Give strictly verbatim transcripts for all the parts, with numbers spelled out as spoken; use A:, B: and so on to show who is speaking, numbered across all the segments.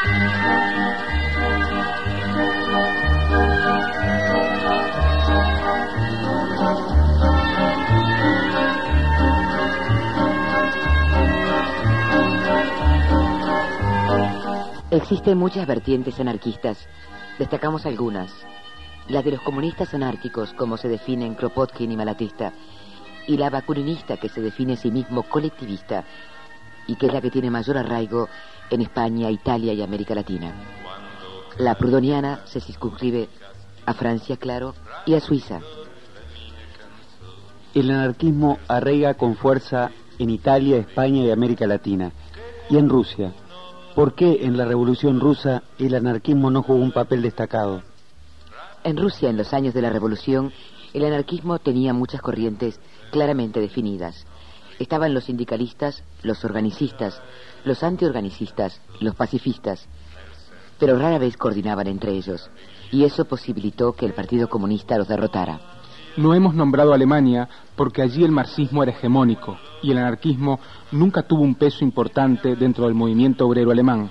A: Existen muchas vertientes anarquistas. Destacamos algunas. La de los comunistas anárquicos, como se definen Kropotkin y Malatesta, y la bakuninista, que se define a sí mismo colectivista, y que es la que tiene mayor arraigo en España, Italia y América Latina. La proudhoniana se circunscribe a Francia, claro, y a Suiza.
B: El anarquismo arraiga con fuerza en Italia, España y América Latina, y en Rusia. ¿Por qué en la Revolución Rusa el anarquismo no jugó un papel destacado?
A: En Rusia, en los años de la Revolución, el anarquismo tenía muchas corrientes claramente definidas. Estaban los sindicalistas, los organicistas, los antiorganicistas, los pacifistas, pero rara vez coordinaban entre ellos, y eso posibilitó que el Partido Comunista los derrotara.
C: No hemos nombrado a Alemania porque allí el marxismo era hegemónico y el anarquismo nunca tuvo un peso importante dentro del movimiento obrero alemán.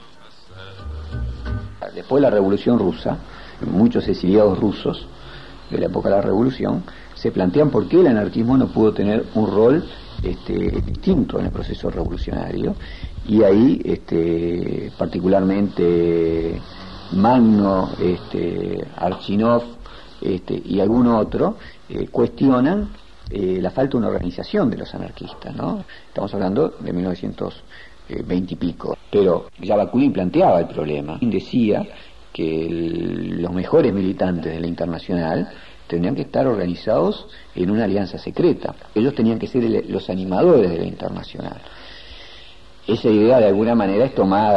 D: Después de la Revolución Rusa, muchos exiliados rusos de la época de la Revolución se plantean por qué el anarquismo no pudo tener un rol este, distinto en el proceso revolucionario, y ahí este, particularmente Magno, este, Archinov este, y algún otro eh, cuestionan eh, la falta de una organización de los anarquistas, ¿no? Estamos hablando de mil novecientos veinte y pico, pero ya Bakunin planteaba el problema, decía que el, los mejores militantes de la Internacional tendrían que estar organizados en una alianza secreta. Ellos tenían que ser el, los animadores de la Internacional. Esa idea de alguna manera es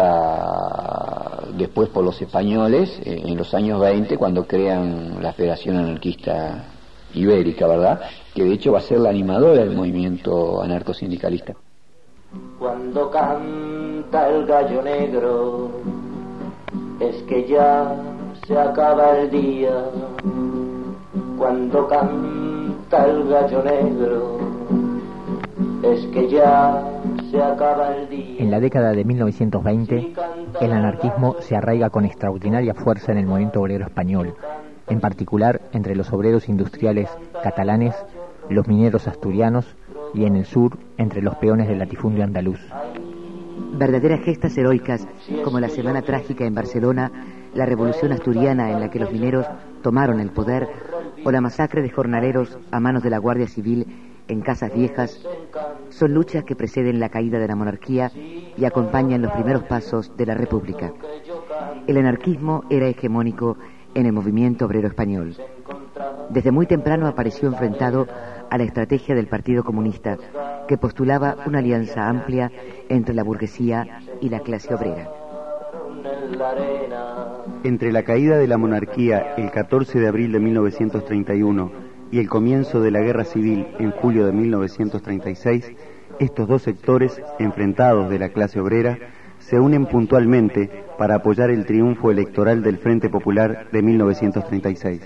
D: tomada después por los españoles eh, en los años veinte, cuando crean la Federación Anarquista Ibérica, ¿verdad? Que de hecho va a ser la animadora del movimiento anarcosindicalista.
E: Cuando canta el gallo negro, es que ya se acaba el día. Cuando canta el gallo negro, es que ya se acaba el día.
F: En la década de mil novecientos veinte, el anarquismo se arraiga con extraordinaria fuerza en el movimiento obrero español, en particular entre los obreros industriales catalanes, los mineros asturianos y en el sur entre los peones del latifundio andaluz.
A: Verdaderas gestas heroicas, como la Semana Trágica en Barcelona, la Revolución Asturiana en la que los mineros tomaron el poder, o la masacre de jornaleros a manos de la Guardia Civil en Casas Viejas, son luchas que preceden la caída de la monarquía y acompañan los primeros pasos de la República. El anarquismo era hegemónico en el movimiento obrero español. Desde muy temprano apareció enfrentado a la estrategia del Partido Comunista, que postulaba una alianza amplia entre la burguesía y la clase obrera.
B: Entre la caída de la monarquía el catorce de abril de mil novecientos treinta y uno y el comienzo de la Guerra Civil en julio de mil novecientos treinta y seis, estos dos sectores, enfrentados de la clase obrera, se unen puntualmente para apoyar el triunfo electoral del Frente Popular de mil novecientos treinta y seis.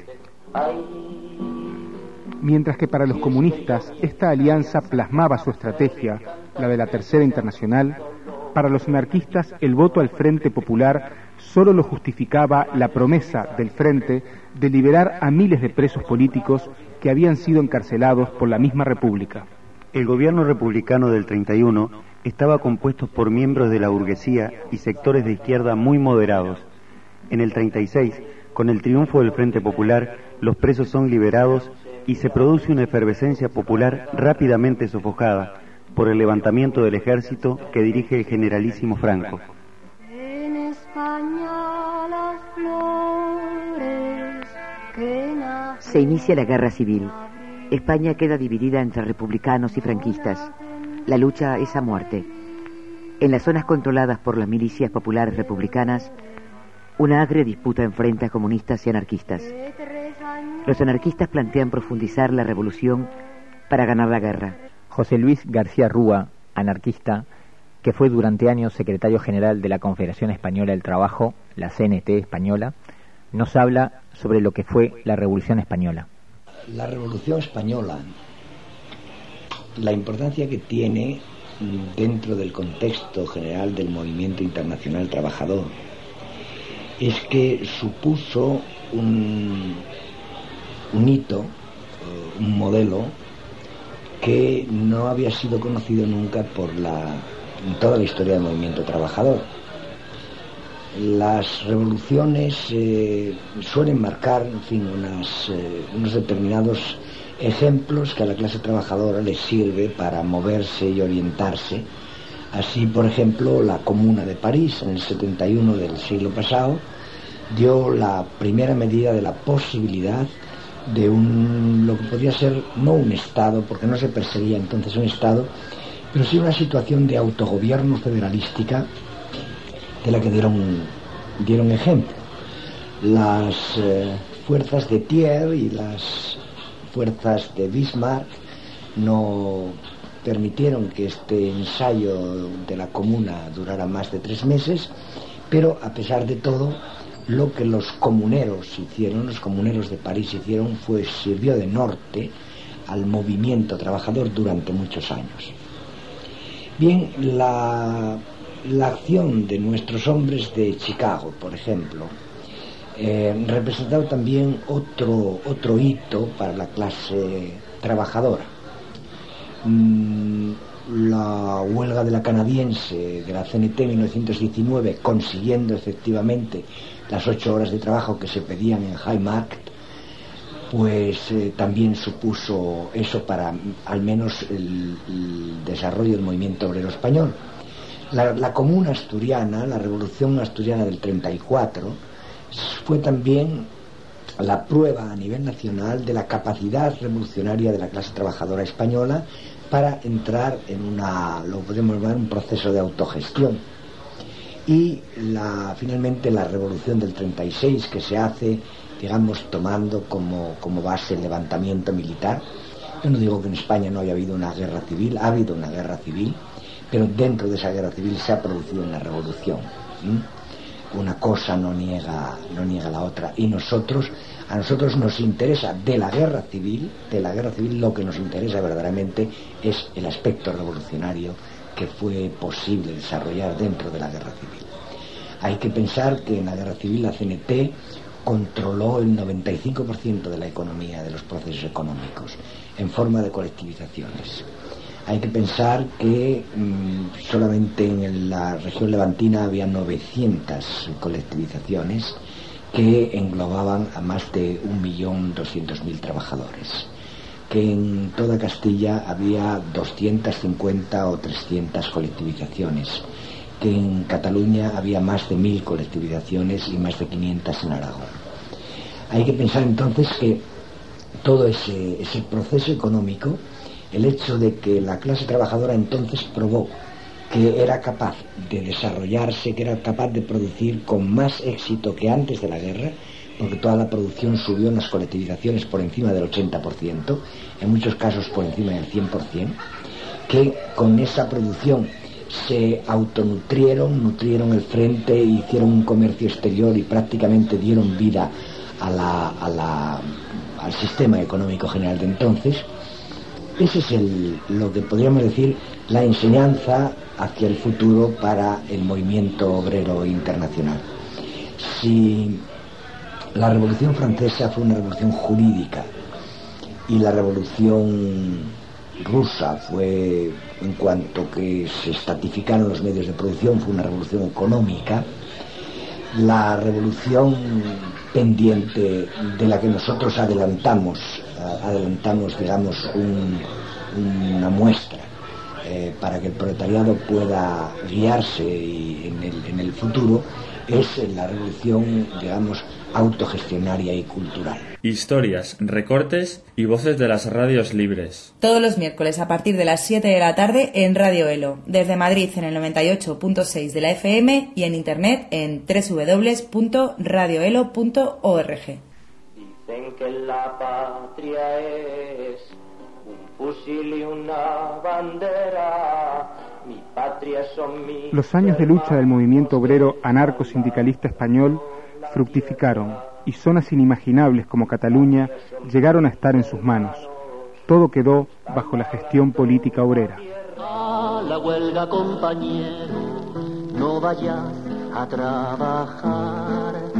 C: Mientras que para los comunistas esta alianza plasmaba su estrategia, la de la Tercera Internacional, para los anarquistas el voto al Frente Popular solo lo justificaba la promesa del Frente de liberar a miles de presos políticos que habían sido encarcelados por la misma República.
B: El gobierno republicano del treinta y uno estaba compuesto por miembros de la burguesía y sectores de izquierda muy moderados. En el treinta y seis, con el triunfo del Frente Popular, los presos son liberados y se produce una efervescencia popular rápidamente sofocada por el levantamiento del ejército que dirige el generalísimo Franco.
G: En España las flores que nacen...
A: Se inicia la Guerra Civil. España queda dividida entre republicanos y franquistas. La lucha es a muerte. En las zonas controladas por las milicias populares republicanas, una agria disputa enfrenta a comunistas y anarquistas. Los anarquistas plantean profundizar la revolución para ganar la guerra.
F: José Luis García Rúa, anarquista, que fue durante años secretario general de la Confederación Española del Trabajo, la C N T española, nos habla sobre lo que fue la Revolución Española.
H: La Revolución Española, la importancia que tiene dentro del contexto general del movimiento internacional trabajador es que supuso un, un hito, un modelo que no había sido conocido nunca por la, en toda la historia del movimiento trabajador. Las revoluciones eh, suelen marcar, en fin, unas, eh, unos determinados ejemplos que a la clase trabajadora les sirve para moverse y orientarse. Así, por ejemplo, la Comuna de París, en el setenta y uno del siglo pasado, dio la primera medida de la posibilidad de un, lo que podría ser, no un Estado, porque no se perseguía entonces un Estado, pero sí una situación de autogobierno federalística de la que dieron, dieron ejemplo. Las eh, fuerzas de Thiers y las fuerzas de Bismarck no permitieron que este ensayo de la Comuna durara más de tres meses, pero a pesar de todo, lo que los comuneros hicieron, los comuneros de París hicieron, fue sirvió de norte al movimiento trabajador durante muchos años. Bien, la, la acción de nuestros hombres de Chicago, por ejemplo, eh, representaba también otro, otro hito para la clase trabajadora. Mm, la huelga de la canadiense de la C N T en mil novecientos diecinueve, consiguiendo efectivamente las ocho horas de trabajo que se pedían en High Market, pues eh, también supuso eso para al menos el, el desarrollo del movimiento obrero español. La, la Comuna asturiana, la Revolución asturiana del treinta y cuatro, fue también la prueba a nivel nacional de la capacidad revolucionaria de la clase trabajadora española para entrar en una, lo podemos llamar, un proceso de autogestión. Y la, finalmente la Revolución del treinta y seis, que se hace, digamos, tomando como, como base el levantamiento militar. Yo no digo que en España no haya habido una guerra civil, ha habido una guerra civil, pero dentro de esa guerra civil se ha producido una revolución. ¿Mm? Una cosa no niega, no niega la otra. Y nosotros, a nosotros nos interesa de la guerra civil, de la guerra civil lo que nos interesa verdaderamente es el aspecto revolucionario que fue posible desarrollar dentro de la guerra civil. Hay que pensar que en la guerra civil la C N T controló el noventa y cinco por ciento de la economía, de los procesos económicos, en forma de colectivizaciones. Hay que pensar que mmm, solamente en la región levantina había novecientas colectivizaciones que englobaban a más de un millón doscientos mil trabajadores, que en toda Castilla había doscientas cincuenta o trescientas colectivizaciones, que en Cataluña había más de mil colectivizaciones y más de quinientas en Aragón. Hay que pensar entonces que todo ese, ese proceso económico, el hecho de que la clase trabajadora entonces probó que era capaz de desarrollarse, que era capaz de producir con más éxito que antes de la guerra, porque toda la producción subió en las colectivizaciones por encima del ochenta por ciento, en muchos casos por encima del cien por ciento, que con esa producción se autonutrieron, nutrieron el frente, hicieron un comercio exterior y prácticamente dieron vida a la, a la, al sistema económico general de entonces. Ese es el, lo que podríamos decir la enseñanza hacia el futuro para el movimiento obrero internacional. Si la Revolución Francesa fue una revolución jurídica y la Revolución Rusa fue, en cuanto que se estatificaron los medios de producción, fue una revolución económica, la revolución pendiente de la que nosotros adelantamos, adelantamos, digamos, un, una muestra eh, para que el proletariado pueda guiarse y en, el, en el futuro, es la revolución, digamos, autogestionaria y cultural.
I: Historias, recortes y voces de las radios libres.
J: Todos los miércoles a partir de las siete de la tarde en Radio Elo, desde Madrid en el noventa y ocho punto seis de la F M y en internet en doble u doble u doble u punto radio elo punto org.
E: Dicen que la patria es un fusil y una bandera. Mi patria son mis...
C: Los años de lucha del movimiento obrero anarcosindicalista español fructificaron y zonas inimaginables como Cataluña llegaron a estar en sus manos. Todo quedó bajo la gestión política obrera.
K: A la huelga, compañero, no vayas a trabajar.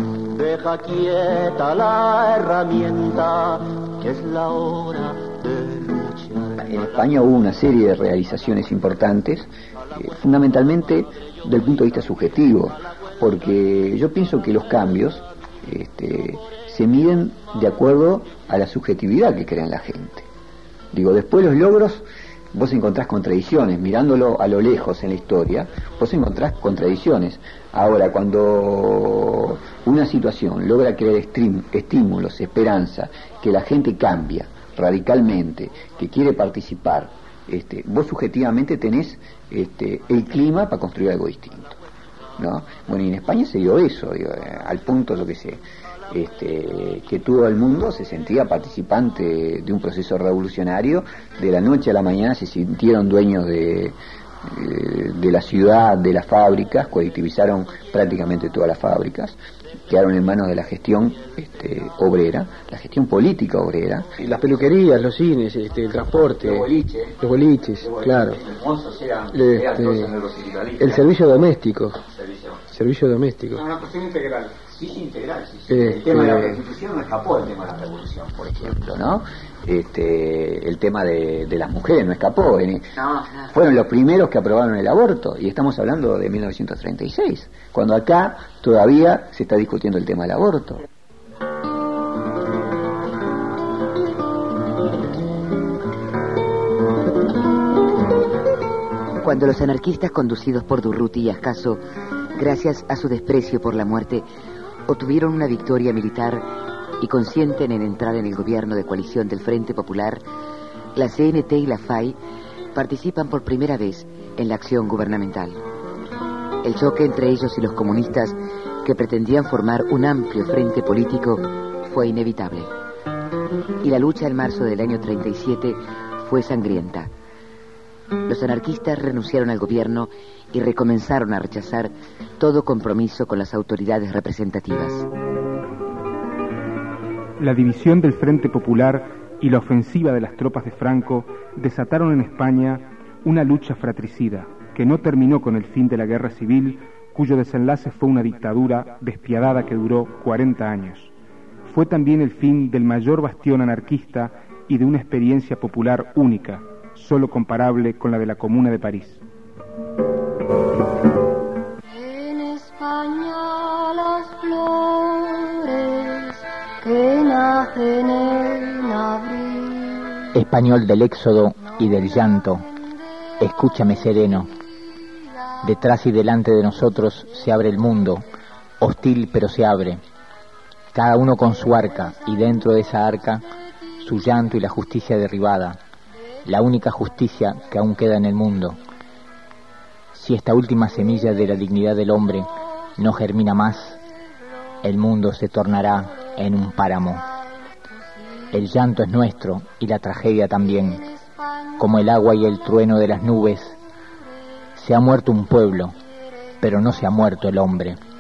K: deja quieta la herramienta, que es la hora de luchar.
D: En España hubo una serie de realizaciones importantes, eh, fundamentalmente desde el punto de vista subjetivo, porque yo pienso que los cambios este, se miden de acuerdo a la subjetividad que crea en la gente. Digo, después los logros, vos encontrás contradicciones, mirándolo a lo lejos en la historia, vos encontrás contradicciones. Ahora, cuando una situación logra crear estim- estímulos, esperanza, que la gente cambia radicalmente, que quiere participar, este, vos subjetivamente tenés este, el clima para construir algo distinto, ¿no? Bueno, y en España se dio eso, digo, eh, al punto, yo que sé, Este, que todo el mundo se sentía participante de un proceso revolucionario. De la noche a la mañana se sintieron dueños de, de, de la ciudad, de las fábricas, colectivizaron prácticamente todas las fábricas, quedaron en manos de la gestión este, obrera, la gestión política obrera.
L: Y las peluquerías, los cines, este, el transporte,
D: los boliches,
L: los boliches,
D: los boliches
L: claro.
D: Eran,
L: este,
D: eran
L: el servicio doméstico.
D: Servicio,
L: servicio doméstico.
C: Una cuestión integral.
D: Sí, integral, sí, sí.
L: Este...
D: El tema de la Constitución no escapó del tema de la revolución, por ejemplo, ¿no? Este, el tema de, de las mujeres no escapó. No, no. Fueron los primeros que aprobaron el aborto, y estamos hablando de mil novecientos treinta y seis, cuando acá todavía se está discutiendo el tema del aborto.
A: Cuando los anarquistas conducidos por Durruti y Ascaso, gracias a su desprecio por la muerte, obtuvieron una victoria militar y consienten en entrar en el gobierno de coalición del Frente Popular, la C N T y la F A I participan por primera vez en la acción gubernamental. El choque entre ellos y los comunistas, que pretendían formar un amplio frente político, fue inevitable. Y la lucha en marzo del año treinta y siete fue sangrienta. Los anarquistas renunciaron al gobierno y recomenzaron a rechazar todo compromiso con las autoridades representativas.
C: La división del Frente Popular y la ofensiva de las tropas de Franco desataron en España una lucha fratricida que no terminó con el fin de la guerra civil, cuyo desenlace fue una dictadura despiadada que duró cuarenta años. Fue también el fin del mayor bastión anarquista y de una experiencia popular única, solo comparable con la de la Comuna de París.
G: En España las flores que nacen en abril.
F: Español del éxodo y del llanto, escúchame sereno. Detrás y delante de nosotros se abre el mundo, hostil pero se abre. Cada uno con su arca, y dentro de esa arca su llanto y la justicia derribada, la única justicia que aún queda en el mundo. Si esta última semilla de la dignidad del hombre no germina más, el mundo se tornará en un páramo. El llanto es nuestro y la tragedia también, como el agua y el trueno de las nubes. Se ha muerto un pueblo, pero no se ha muerto el hombre.